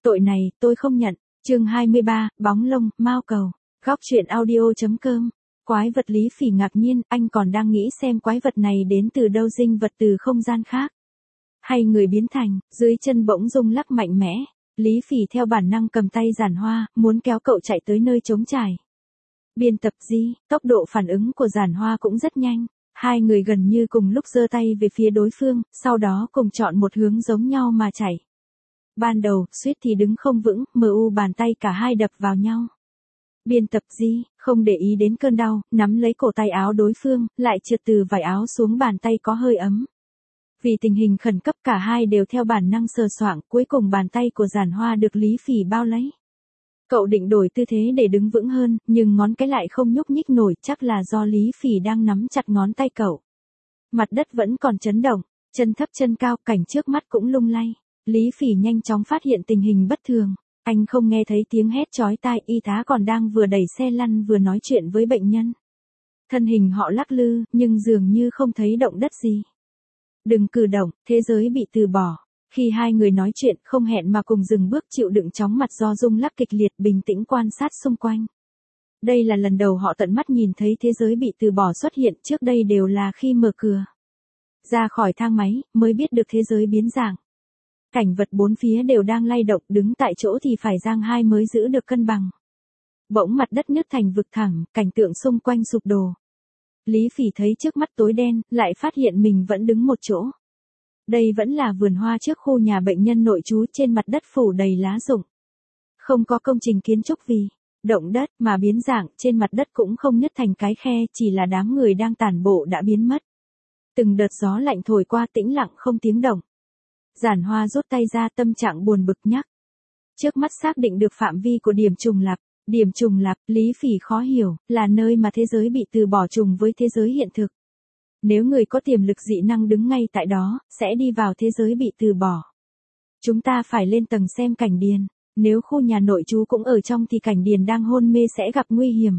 Tội này, tôi không nhận. Chương 23, bóng lông, mao cầu. Góc truyện audio.com. Quái vật Lý Phỉ ngạc nhiên, anh còn đang nghĩ xem quái vật này đến từ đâu, dinh vật từ không gian khác. Hay người biến thành, dưới chân bỗng rung lắc mạnh mẽ. Lý Phỉ theo bản năng cầm tay Giản Hoa, muốn kéo cậu chạy tới nơi trống trải. Biên tập Di, tốc độ phản ứng của Giản Hoa cũng rất nhanh. Hai người gần như cùng lúc giơ tay về phía đối phương, sau đó cùng chọn một hướng giống nhau mà chạy. Ban đầu, suýt thì đứng không vững, bàn tay cả hai đập vào nhau. Biên tập Di, không để ý đến cơn đau, nắm lấy cổ tay áo đối phương, lại trượt từ vải áo xuống bàn tay có hơi ấm. Vì tình hình khẩn cấp cả hai đều theo bản năng sờ soạng, cuối cùng bàn tay của Giản Hoa được Lý Phỉ bao lấy. Cậu định đổi tư thế để đứng vững hơn, nhưng ngón cái lại không nhúc nhích nổi, chắc là do Lý Phỉ đang nắm chặt ngón tay cậu. Mặt đất vẫn còn chấn động, chân thấp chân cao, cảnh trước mắt cũng lung lay. Lý Phỉ nhanh chóng phát hiện tình hình bất thường. Anh không nghe thấy tiếng hét chói tai, y tá còn đang vừa đẩy xe lăn vừa nói chuyện với bệnh nhân. Thân hình họ lắc lư, nhưng dường như không thấy động đất gì. Đừng cử động, thế giới bị từ bỏ. Khi hai người nói chuyện, không hẹn mà cùng dừng bước, chịu đựng chóng mặt do rung lắc kịch liệt, bình tĩnh quan sát xung quanh. Đây là lần đầu họ tận mắt nhìn thấy thế giới bị từ bỏ xuất hiện, trước đây đều là khi mở cửa ra khỏi thang máy, mới biết được thế giới biến dạng. Cảnh vật bốn phía đều đang lay động, đứng tại chỗ thì phải giang hai mới giữ được cân bằng. Bỗng mặt đất nứt thành vực thẳng, cảnh tượng xung quanh sụp đổ. Lý Phỉ thấy trước mắt tối đen, lại phát hiện mình vẫn đứng một chỗ. Đây vẫn là vườn hoa trước khu nhà bệnh nhân nội trú, trên mặt đất phủ đầy lá rụng. Không có công trình kiến trúc vì động đất mà biến dạng, trên mặt đất cũng không nứt thành cái khe, chỉ là đám người đang tản bộ đã biến mất. Từng đợt gió lạnh thổi qua, tĩnh lặng không tiếng động. Giản Hoa rút tay ra, tâm trạng buồn bực nhắc. Trước mắt xác định được phạm vi của điểm trùng lặp. Điểm trùng lặp, Lý Phỉ khó hiểu, là nơi mà thế giới bị từ bỏ trùng với thế giới hiện thực. Nếu người có tiềm lực dị năng đứng ngay tại đó, sẽ đi vào thế giới bị từ bỏ. Chúng ta phải lên tầng xem Cảnh Điền. Nếu khu nhà nội trú cũng ở trong thì Cảnh Điền đang hôn mê sẽ gặp nguy hiểm.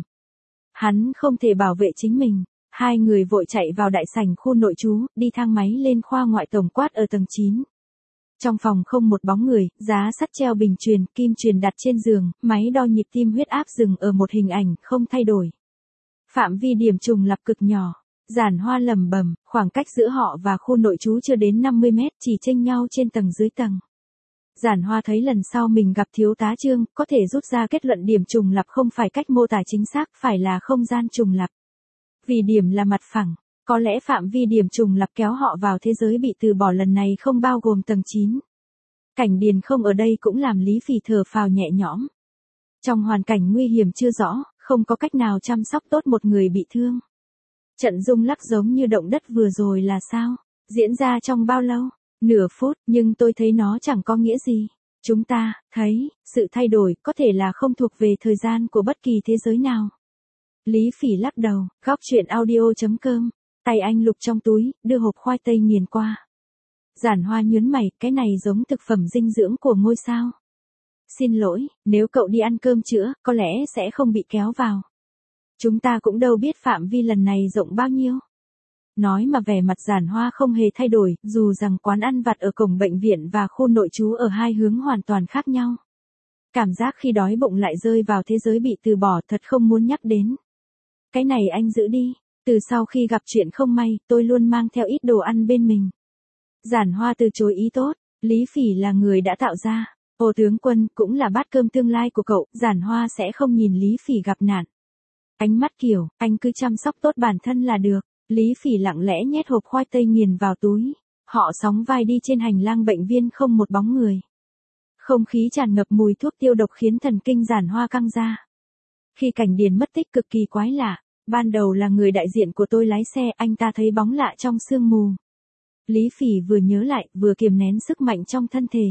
Hắn không thể bảo vệ chính mình. Hai người vội chạy vào đại sảnh khu nội trú, đi thang máy lên khoa ngoại tổng quát ở tầng 9. Trong phòng không một bóng người, giá sắt treo bình truyền, kim truyền đặt trên giường, máy đo nhịp tim huyết áp dừng ở một hình ảnh không thay đổi. Phạm vi điểm trùng lặp cực nhỏ. Giản Hoa lẩm bẩm, khoảng cách giữa họ và khu nội trú chưa đến 50 mét, chỉ chênh nhau trên tầng dưới tầng. Giản Hoa thấy lần sau mình gặp thiếu tá Trương, có thể rút ra kết luận điểm trùng lặp không phải cách mô tả chính xác, phải là không gian trùng lặp. Vì điểm là mặt phẳng, có lẽ phạm vi điểm trùng lặp kéo họ vào thế giới bị từ bỏ lần này không bao gồm tầng 9. Cảnh Điền không ở đây cũng làm Lý Phỉ thở phào nhẹ nhõm. Trong hoàn cảnh nguy hiểm chưa rõ, không có cách nào chăm sóc tốt một người bị thương. Trận rung lắc giống như động đất vừa rồi là sao? Diễn ra trong bao lâu? Nửa phút, nhưng tôi thấy nó chẳng có nghĩa gì. Chúng ta thấy, sự thay đổi có thể là không thuộc về thời gian của bất kỳ thế giới nào. Lý Phỉ lắc đầu, góc truyện audio.com. Tay anh lục trong túi, đưa hộp khoai tây nghiền qua. Giản Hoa nhớn mày, cái này giống thực phẩm dinh dưỡng của ngôi sao. Xin lỗi, nếu cậu đi ăn cơm chữa, có lẽ sẽ không bị kéo vào. Chúng ta cũng đâu biết phạm vi lần này rộng bao nhiêu. Nói mà vẻ mặt Giản Hoa không hề thay đổi, dù rằng quán ăn vặt ở cổng bệnh viện và khu nội trú ở hai hướng hoàn toàn khác nhau. Cảm giác khi đói bụng lại rơi vào thế giới bị từ bỏ thật không muốn nhắc đến. Cái này anh giữ đi, từ sau khi gặp chuyện không may, tôi luôn mang theo ít đồ ăn bên mình. Giản Hoa từ chối ý tốt, Lý Phỉ là người đã tạo ra. Ô tướng quân cũng là bát cơm tương lai của cậu, Giản Hoa sẽ không nhìn Lý Phỉ gặp nạn. Ánh mắt kiểu, anh cứ chăm sóc tốt bản thân là được. Lý Phỉ lặng lẽ nhét hộp khoai tây nghiền vào túi. Họ sóng vai đi trên hành lang bệnh viên không một bóng người. Không khí tràn ngập mùi thuốc tiêu độc khiến thần kinh Giản Hoa căng ra. Khi Cảnh Điền mất tích cực kỳ quái lạ. Ban đầu là người đại diện của tôi lái xe, anh ta thấy bóng lạ trong sương mù. Lý Phỉ vừa nhớ lại, vừa kiềm nén sức mạnh trong thân thể.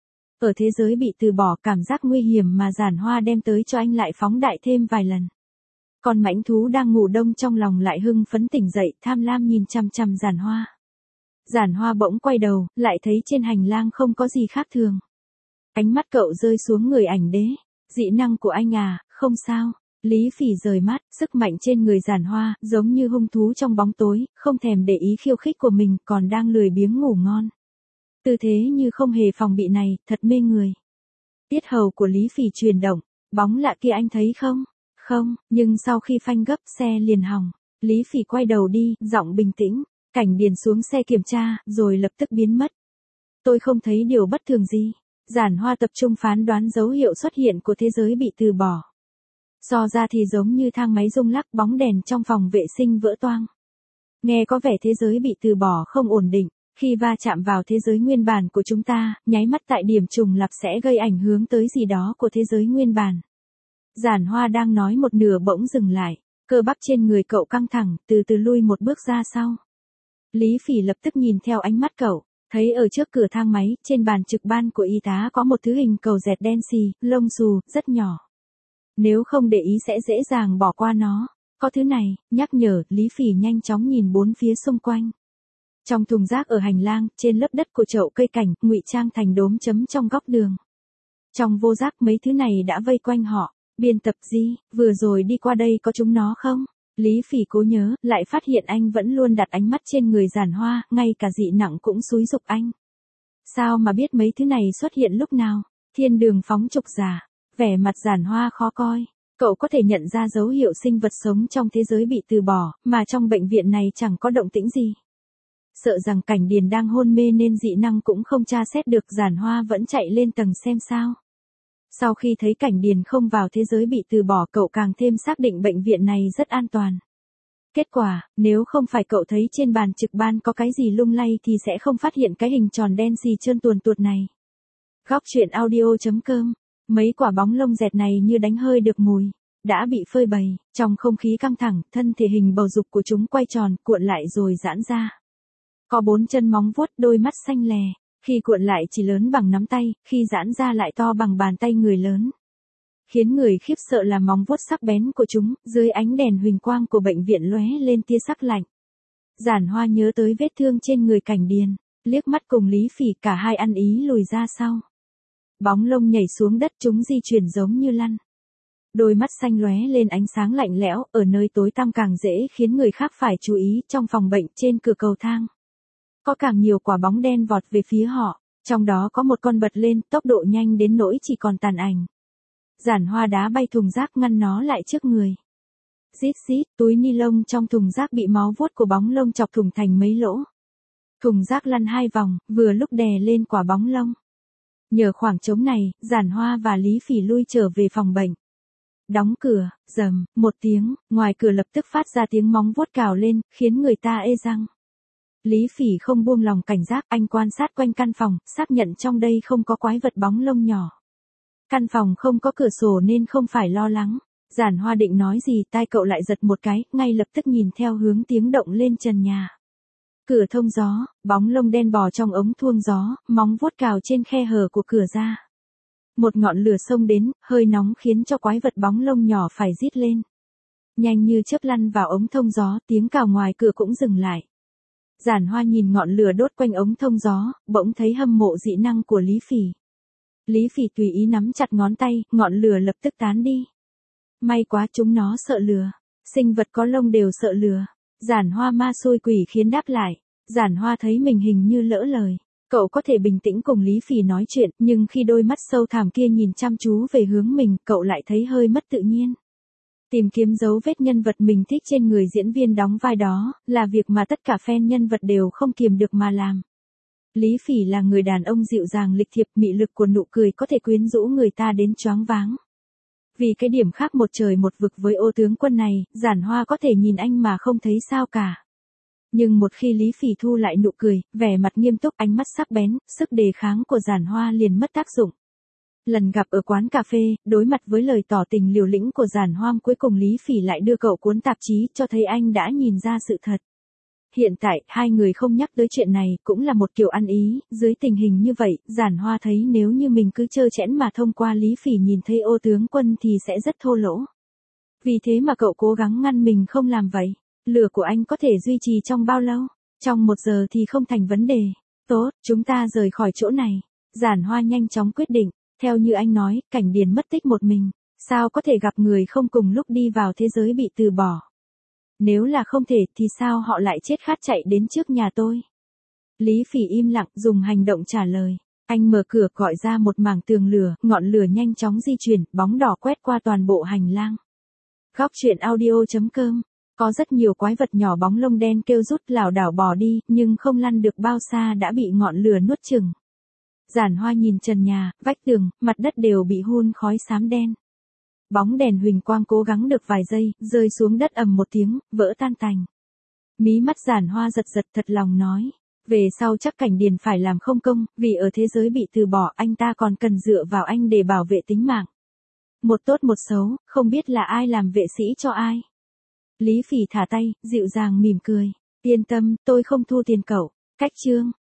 Ở thế giới bị từ bỏ, cảm giác nguy hiểm mà Giản Hoa đem tới cho anh lại phóng đại thêm vài lần. Con mãnh thú đang ngủ đông trong lòng lại hưng phấn tỉnh dậy, tham lam nhìn chằm chằm Giản Hoa. Giản Hoa bỗng quay đầu, lại thấy trên hành lang không có gì khác thường. Ánh mắt cậu rơi xuống người ảnh đế. Dị năng của anh à, không sao. Lý Phỉ rời mắt, sức mạnh trên người Giản Hoa, giống như hung thú trong bóng tối, không thèm để ý khiêu khích của mình, còn đang lười biếng ngủ ngon. Tư thế như không hề phòng bị này, thật mê người. Tiết hầu của Lý Phỉ chuyển động, bóng lạ kia anh thấy không? Không, nhưng sau khi phanh gấp xe liền hỏng. Lý Phỉ quay đầu đi, giọng bình tĩnh, Cảnh Điền xuống xe kiểm tra, rồi lập tức biến mất. Tôi không thấy điều bất thường gì. Giản Hoa tập trung phán đoán dấu hiệu xuất hiện của thế giới bị từ bỏ. So ra thì giống như thang máy rung lắc, bóng đèn trong phòng vệ sinh vỡ toang. Nghe có vẻ thế giới bị từ bỏ không ổn định, khi va chạm vào thế giới nguyên bản của chúng ta, nháy mắt tại điểm trùng lặp sẽ gây ảnh hưởng tới gì đó của thế giới nguyên bản. Giản Hoa đang nói một nửa bỗng dừng lại, cơ bắp trên người cậu căng thẳng, từ từ lui một bước ra sau. Lý Phỉ lập tức nhìn theo ánh mắt cậu, thấy ở trước cửa thang máy, trên bàn trực ban của y tá có một thứ hình cầu dẹt đen xì, lông xù, rất nhỏ. Nếu không để ý sẽ dễ dàng bỏ qua nó. Có thứ này, nhắc nhở, Lý Phỉ nhanh chóng nhìn bốn phía xung quanh. Trong thùng rác ở hành lang, trên lớp đất của chậu cây cảnh, ngụy trang thành đốm chấm trong góc đường. Trong vô giác mấy thứ này đã vây quanh họ. Biên tập Di, vừa rồi đi qua đây có chúng nó không? Lý Phỉ cố nhớ, lại phát hiện anh vẫn luôn đặt ánh mắt trên người Giản Hoa, ngay cả dị nặng cũng xúi giục anh. Sao mà biết mấy thứ này xuất hiện lúc nào? Thiên đường phóng trục giả, vẻ mặt Giản Hoa khó coi. Cậu có thể nhận ra dấu hiệu sinh vật sống trong thế giới bị từ bỏ, mà trong bệnh viện này chẳng có động tĩnh gì. Sợ rằng Cảnh Điền đang hôn mê nên dị năng cũng không tra xét được, Giản Hoa vẫn chạy lên tầng xem sao. Sau khi thấy Cảnh Điền không vào thế giới bị từ bỏ, cậu càng thêm xác định bệnh viện này rất an toàn. Kết quả, nếu không phải cậu thấy trên bàn trực ban có cái gì lung lay thì sẽ không phát hiện cái hình tròn đen xì trơn tuồn tuột này. Góc truyện audio.com. Mấy quả bóng lông dẹt này như đánh hơi được mùi, đã bị phơi bày, trong không khí căng thẳng, thân thể hình bầu dục của chúng quay tròn, cuộn lại rồi giãn ra. Có 4 chân móng vuốt, đôi mắt xanh lè, khi cuộn lại chỉ lớn bằng nắm tay, khi giãn ra lại to bằng bàn tay người lớn. Khiến người khiếp sợ là móng vuốt sắc bén của chúng, dưới ánh đèn huỳnh quang của bệnh viện lóe lên tia sắc lạnh. Giản Hoa nhớ tới vết thương trên người Cảnh Điền, liếc mắt cùng Lý Phỉ, cả hai ăn ý lùi ra sau. Bóng lông nhảy xuống đất, chúng di chuyển giống như lăn. Đôi mắt xanh lóe lên ánh sáng lạnh lẽo, ở nơi tối tăm càng dễ khiến người khác phải chú ý. Trong phòng bệnh, trên cửa cầu thang, có càng nhiều quả bóng đen vọt về phía họ, trong đó có một con bật lên, tốc độ nhanh đến nỗi chỉ còn tàn ảnh. Giản Hoa đá bay thùng rác ngăn nó lại trước người. Rít rít, túi ni lông trong thùng rác bị máu vuốt của bóng lông chọc thủng thành mấy lỗ. Thùng rác lăn 2 vòng, vừa lúc đè lên quả bóng lông. Nhờ khoảng trống này, Giản Hoa và Lý Phỉ lui trở về phòng bệnh. Đóng cửa, rầm, một tiếng, ngoài cửa lập tức phát ra tiếng móng vuốt cào lên, khiến người ta ê răng. Lý Phỉ không buông lòng cảnh giác, anh quan sát quanh căn phòng, xác nhận trong đây không có quái vật bóng lông nhỏ. Căn phòng không có cửa sổ nên không phải lo lắng. Giản Hoa định nói gì, tai cậu lại giật một cái, ngay lập tức nhìn theo hướng tiếng động lên trần nhà. Cửa thông gió, bóng lông đen bò trong ống thuông gió, móng vuốt cào trên khe hở của cửa ra. Một ngọn lửa xông đến, hơi nóng khiến cho quái vật bóng lông nhỏ phải rít lên. Nhanh như chớp lăn vào ống thông gió, tiếng cào ngoài cửa cũng dừng lại. Giản Hoa nhìn ngọn lửa đốt quanh ống thông gió, bỗng thấy hâm mộ dị năng của Lý Phỉ. Lý Phỉ tùy ý nắm chặt ngón tay, ngọn lửa lập tức tán đi. May quá, chúng nó sợ lửa. Sinh vật có lông đều sợ lửa. Giản Hoa ma xui quỷ khiến đáp lại. Giản Hoa thấy mình hình như lỡ lời. Cậu có thể bình tĩnh cùng Lý Phỉ nói chuyện, nhưng khi đôi mắt sâu thẳm kia nhìn chăm chú về hướng mình, cậu lại thấy hơi mất tự nhiên. Tìm kiếm dấu vết nhân vật mình thích trên người diễn viên đóng vai đó, là việc mà tất cả fan nhân vật đều không kiềm được mà làm. Lý Phỉ là người đàn ông dịu dàng lịch thiệp, mị lực của nụ cười có thể quyến rũ người ta đến choáng váng. Vì cái điểm khác một trời một vực với Ô tướng quân này, Giản Hoa có thể nhìn anh mà không thấy sao cả. Nhưng một khi Lý Phỉ thu lại nụ cười, vẻ mặt nghiêm túc, ánh mắt sắc bén, sức đề kháng của Giản Hoa liền mất tác dụng. Lần gặp ở quán cà phê, đối mặt với lời tỏ tình liều lĩnh của Giản Hoa, cuối cùng Lý Phỉ lại đưa cậu cuốn tạp chí, cho thấy anh đã nhìn ra sự thật. Hiện tại, hai người không nhắc tới chuyện này, cũng là một kiểu ăn ý. Dưới tình hình như vậy, Giản Hoa thấy nếu như mình cứ trơ trẽn mà thông qua Lý Phỉ nhìn thấy Ô tướng quân thì sẽ rất thô lỗ. Vì thế mà cậu cố gắng ngăn mình không làm vậy. Lửa của anh có thể duy trì trong bao lâu? Trong 1 giờ thì không thành vấn đề. Tốt, chúng ta rời khỏi chỗ này. Giản Hoa nhanh chóng quyết định. Theo như anh nói, Cảnh Điền mất tích một mình. Sao có thể gặp người không cùng lúc đi vào thế giới bị từ bỏ? Nếu là không thể thì sao họ lại chết khát chạy đến trước nhà tôi? Lý Phỉ im lặng, dùng hành động trả lời. Anh mở cửa gọi ra một mảng tường lửa, ngọn lửa nhanh chóng di chuyển, bóng đỏ quét qua toàn bộ hành lang. Góc truyện audio.com. Có rất nhiều quái vật nhỏ bóng lông đen kêu rút lảo đảo bỏ đi, nhưng không lăn được bao xa đã bị ngọn lửa nuốt chửng. Giản Hoa nhìn trần nhà, vách tường, mặt đất đều bị hun khói xám đen. Bóng đèn huỳnh quang cố gắng được vài giây, rơi xuống đất ầm một tiếng, vỡ tan tành. Mí mắt Giản Hoa giật giật thật lòng nói. Về sau chắc Cảnh Điền phải làm không công, vì ở thế giới bị từ bỏ anh ta còn cần dựa vào anh để bảo vệ tính mạng. Một tốt một xấu, không biết là ai làm vệ sĩ cho ai. Lý Phỉ thả tay, dịu dàng mỉm cười. Yên tâm, tôi không thu tiền cậu. Cách chương.